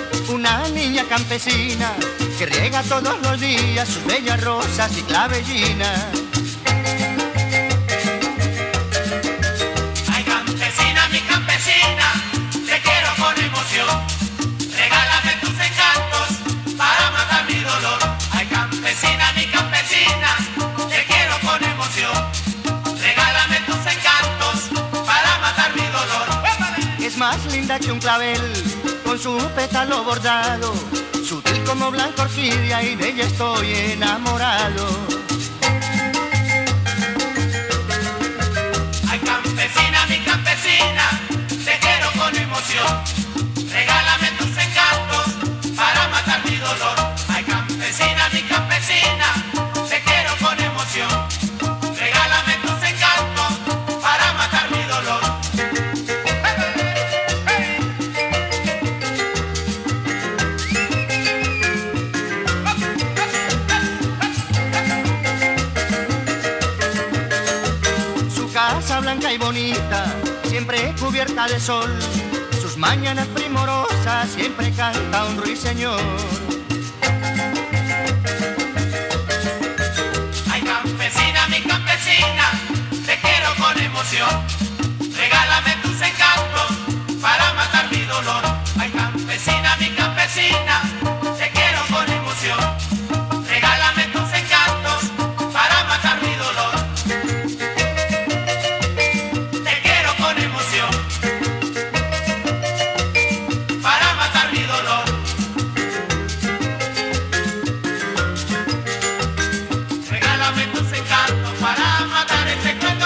Una niña campesina que riega todos los días sus bellas rosas y clavellinas. Ay, campesina, mi campesina, te quiero con emoción. Regálame tus encantos para matar mi dolor. Ay, campesina, mi campesina, te quiero con emoción. Regálame tus encantos para matar mi dolor. Es más linda que un clavel con su pétalo bordado, sutil como blanca orquídea, y de ella estoy enamorado. Ay, campesina, mi campesina, te quiero con emoción. Regálame tus encantos para matar mi dolor. Ay, campesina, mi campesina, te quiero con emoción. Regálame tus encantos para matar mi dolor. Su casa blanca y bonita, siempre cubierta de sol, sus mañanas primorosas siempre canta un ruiseñor. Ay, campesina, mi campesina, te quiero con emoción. Regálame tus encantos para matar mi dolor. Ay, campesina, mi campesina, te quiero con emoción. Regálame tus encantos para matar mi dolor. Te quiero con emoción para matar mi dolor. Regálame tus encantos para matar ese cuerpo.